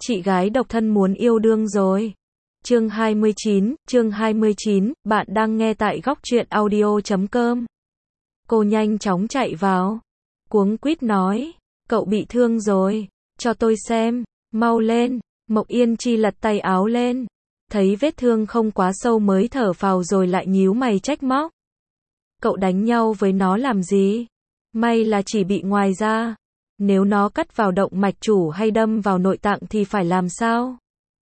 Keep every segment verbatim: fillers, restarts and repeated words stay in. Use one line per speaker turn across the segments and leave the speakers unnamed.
Chị gái độc thân muốn yêu đương rồi. Chương hai mươi chín, chương hai mươi chín, bạn đang nghe tại góc truyện audio chấm com. Cô nhanh chóng chạy vào, cuống quýt nói, cậu bị thương rồi, cho tôi xem, mau lên. Mộc Yên Chi lật tay áo lên, thấy vết thương không quá sâu mới thở phào rồi lại nhíu mày trách móc. Cậu đánh nhau với nó làm gì? May là chỉ bị ngoài da. Nếu nó cắt vào động mạch chủ hay đâm vào nội tạng thì phải làm sao?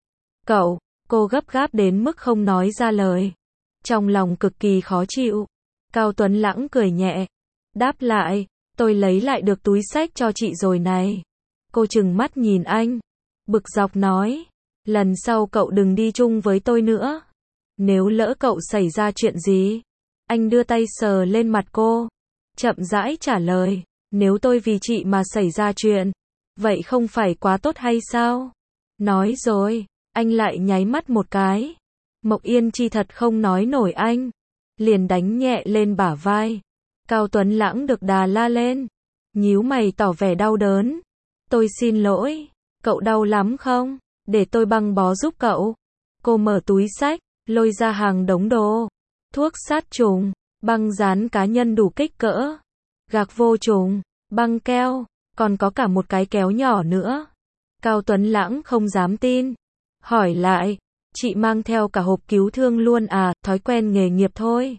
Cậu, cô gấp gáp đến mức không nói ra lời. Trong lòng cực kỳ khó chịu. Cao Tuấn Lãng cười nhẹ. Đáp lại, tôi lấy lại được túi xách cho chị rồi này. Cô trừng mắt nhìn anh. Bực dọc nói, lần sau cậu đừng đi chung với tôi nữa. Nếu lỡ cậu xảy ra chuyện gì? Anh đưa tay sờ lên mặt cô. Chậm rãi trả lời. Nếu tôi vì chị mà xảy ra chuyện, vậy không phải quá tốt hay sao? Nói rồi, anh lại nháy mắt một cái. Mộc Yên Chi thật không nói nổi anh. Liền đánh nhẹ lên bả vai. Cao Tuấn Lãng được đà la lên. Nhíu mày tỏ vẻ đau đớn. Tôi xin lỗi, cậu đau lắm không? Để tôi băng bó giúp cậu. Cô mở túi xách, lôi ra hàng đống đồ. Thuốc sát trùng, băng dán cá nhân đủ kích cỡ. Gạc vô trùng, băng keo, còn có cả một cái kéo nhỏ nữa. Cao Tuấn Lãng không dám tin. Hỏi lại, chị mang theo cả hộp cứu thương luôn à, thói quen nghề nghiệp thôi.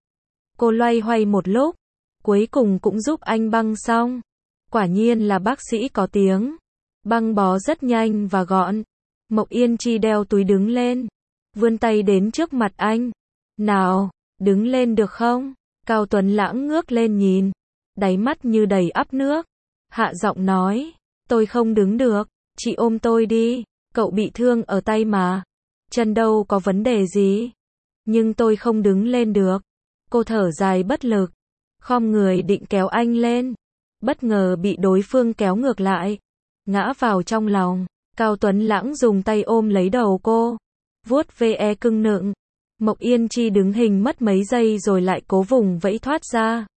Cô loay hoay một lúc, cuối cùng cũng giúp anh băng xong. Quả nhiên là bác sĩ có tiếng. Băng bó rất nhanh và gọn. Mộc Yên Chi đeo túi đứng lên, vươn tay đến trước mặt anh. Nào, đứng lên được không? Cao Tuấn Lãng ngước lên nhìn, đáy mắt như đầy ắp nước. Hạ giọng nói, tôi không đứng được, chị ôm tôi đi, cậu bị thương ở tay mà. Chân đâu có vấn đề gì. Nhưng tôi không đứng lên được. Cô thở dài bất lực, khom người định kéo anh lên. Bất ngờ bị đối phương kéo ngược lại, ngã vào trong lòng. Cao Tuấn Lãng dùng tay ôm lấy đầu cô, vuốt ve cưng nựng. Mộc Yên Chi đứng hình mất mấy giây rồi lại cố vùng vẫy thoát ra.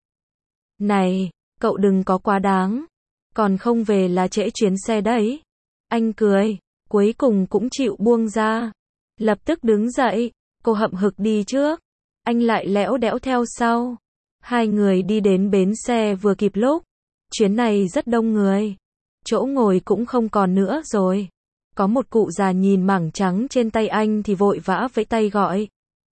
Này, cậu đừng có quá đáng, còn không về là trễ chuyến xe đấy. Anh cười, cuối cùng cũng chịu buông ra. Lập tức đứng dậy, cô hậm hực đi trước, anh lại lẽo đẽo theo sau. Hai người đi đến bến xe vừa kịp lúc. Chuyến này rất đông người, chỗ ngồi cũng không còn nữa rồi. Có một cụ già nhìn mảng trắng trên tay anh thì vội vã vẫy tay gọi.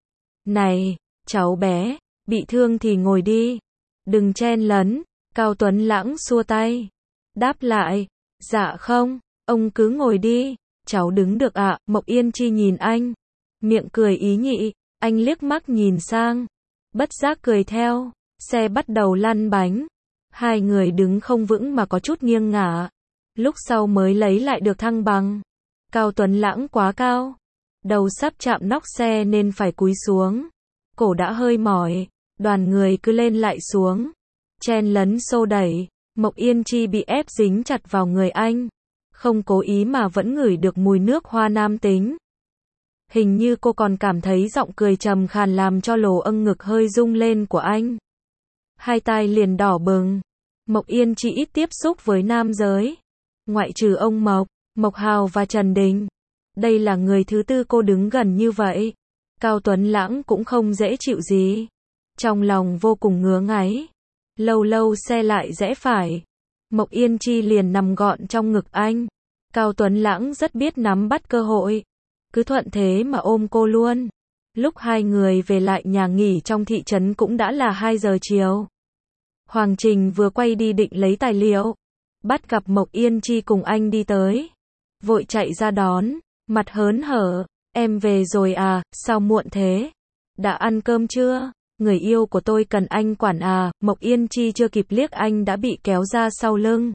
Này, cháu bé, bị thương thì ngồi đi, đừng chen lấn. Cao Tuấn Lãng xua tay, đáp lại, dạ không, ông cứ ngồi đi, cháu đứng được ạ. Mộc Yên Chi nhìn anh, miệng cười ý nhị, anh liếc mắt nhìn sang, bất giác cười theo. Xe bắt đầu lăn bánh, hai người đứng không vững mà có chút nghiêng ngả, lúc sau mới lấy lại được thăng bằng. Cao Tuấn Lãng quá cao, đầu sắp chạm nóc xe nên phải cúi xuống, cổ đã hơi mỏi, đoàn người cứ lên lại xuống, chen lấn xô đẩy. Mộc Yên Chi bị ép dính chặt vào người anh, không cố ý mà vẫn ngửi được mùi nước hoa nam tính. Hình như cô còn cảm thấy giọng cười trầm khàn làm cho lồ âng ngực hơi rung lên của anh. Hai tai liền đỏ bừng. Mộc Yên Chi ít tiếp xúc với nam giới, ngoại trừ ông Mộc, Mộc Hào và Trần Đình. Đây là người thứ tư cô đứng gần như vậy. Cao Tuấn Lãng cũng không dễ chịu gì, trong lòng vô cùng ngứa ngáy. Lâu lâu xe lại rẽ phải, Mộc Yên Chi liền nằm gọn trong ngực anh. Cao Tuấn Lãng rất biết nắm bắt cơ hội, cứ thuận thế mà ôm cô luôn. Lúc hai người về lại nhà nghỉ trong thị trấn cũng đã là hai giờ chiều. Hoàng Trình vừa quay đi định lấy tài liệu, bắt gặp Mộc Yên Chi cùng anh đi tới, vội chạy ra đón, mặt hớn hở. Em về rồi à, sao muộn thế? Đã ăn cơm chưa? Người yêu của tôi cần anh quản à? Mộc Yên Chi chưa kịp liếc anh đã bị kéo ra sau lưng.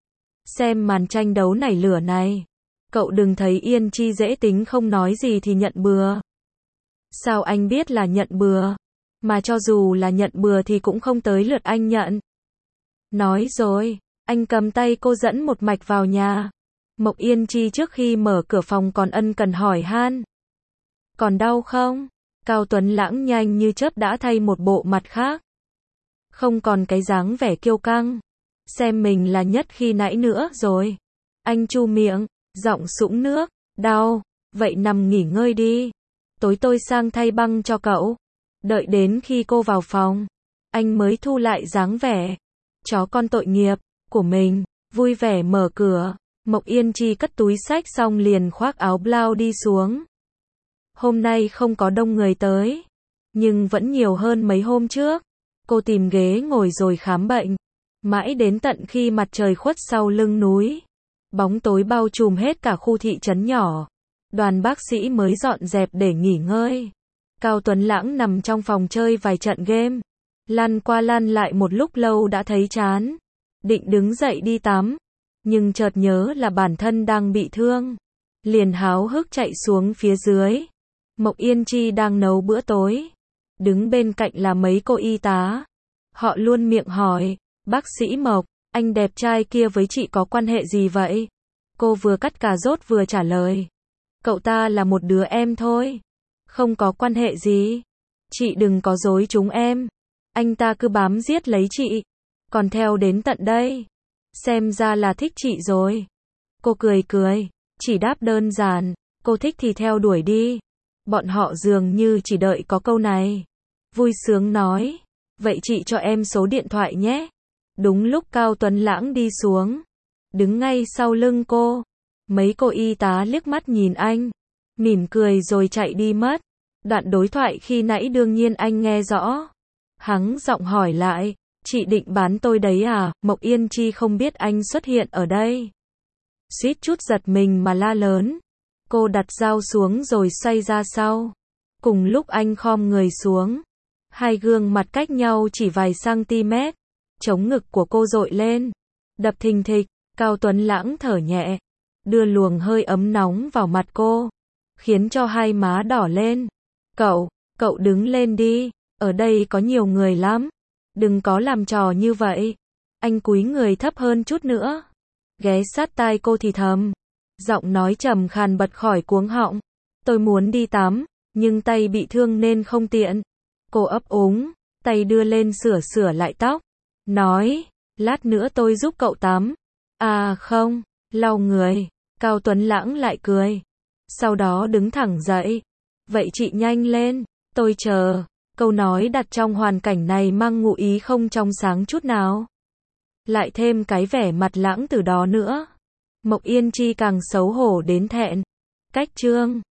Xem màn tranh đấu nảy lửa này. Cậu đừng thấy Yên Chi dễ tính không nói gì thì nhận bừa. Sao anh biết là nhận bừa? Mà cho dù là nhận bừa thì cũng không tới lượt anh nhận. Nói rồi, anh cầm tay cô dẫn một mạch vào nhà. Mộc Yên Chi trước khi mở cửa phòng còn ân cần hỏi han. Còn đau không? Cao Tuấn Lãng nhanh như chớp đã thay một bộ mặt khác. Không còn cái dáng vẻ kiêu căng, xem mình là nhất khi nãy nữa rồi. Anh chu miệng, Giọng sũng nước, đau, vậy nằm nghỉ ngơi đi. Tối tôi sang thay băng cho cậu. Đợi đến khi cô vào phòng, anh mới thu lại dáng vẻ chó con tội nghiệp của mình, vui vẻ mở cửa. Mộc Yên Chi cất túi xách xong liền khoác áo blau đi xuống. Hôm nay không có đông người tới, nhưng vẫn nhiều hơn mấy hôm trước. Cô tìm ghế ngồi rồi khám bệnh. Mãi đến tận khi mặt trời khuất sau lưng núi, bóng tối bao trùm hết cả khu thị trấn nhỏ, đoàn bác sĩ mới dọn dẹp để nghỉ ngơi. Cao Tuấn Lãng nằm trong phòng chơi vài trận game, lăn qua lăn lại một lúc lâu đã thấy chán, định đứng dậy đi tắm, nhưng chợt nhớ là bản thân đang bị thương, liền háo hức chạy xuống phía dưới. Mộc Yên Chi đang nấu bữa tối, đứng bên cạnh là mấy cô y tá. Họ luôn miệng hỏi, bác sĩ Mộc, anh đẹp trai kia với chị có quan hệ gì vậy? Cô vừa cắt cà rốt vừa trả lời, cậu ta là một đứa em thôi, không có quan hệ gì. Chị đừng có dối chúng em, anh ta cứ bám giết lấy chị, còn theo đến tận đây, xem ra là thích chị rồi. Cô cười cười, chỉ đáp đơn giản, cô thích thì theo đuổi đi. Bọn họ dường như chỉ đợi có câu này. Vui sướng nói, vậy chị cho em số điện thoại nhé. Đúng lúc Cao Tuấn Lãng đi xuống, đứng ngay sau lưng cô, mấy cô y tá liếc mắt nhìn anh, mỉm cười rồi chạy đi mất. Đoạn đối thoại khi nãy đương nhiên anh nghe rõ. Hắng giọng hỏi lại, chị định bán tôi đấy à? Mộc Yên Chi không biết anh xuất hiện ở đây, suýt chút giật mình mà la lớn. Cô đặt dao xuống rồi xoay ra sau. Cùng lúc anh khom người xuống, hai gương mặt cách nhau chỉ vài cm, chống ngực của cô dội lên, đập thình thịch. Cao Tuấn Lãng thở nhẹ, đưa luồng hơi ấm nóng vào mặt cô, khiến cho hai má đỏ lên. Cậu, cậu đứng lên đi, ở đây có nhiều người lắm, đừng có làm trò như vậy. Anh cúi người thấp hơn chút nữa, ghé sát tai cô thì thầm, giọng nói trầm khàn bật khỏi cuống họng. Tôi muốn đi tắm, nhưng tay bị thương nên không tiện. Cô ấp úng, tay đưa lên sửa sửa lại tóc, nói, lát nữa tôi giúp cậu tắm. À không, lau người. Cao Tuấn Lãng lại cười, sau đó đứng thẳng dậy. Vậy chị nhanh lên, tôi chờ. Câu nói đặt trong hoàn cảnh này mang ngụ ý không trong sáng chút nào. Lại thêm cái vẻ mặt lãng từ đó nữa. Mộc Yên Chi càng xấu hổ đến thẹn. Cách chương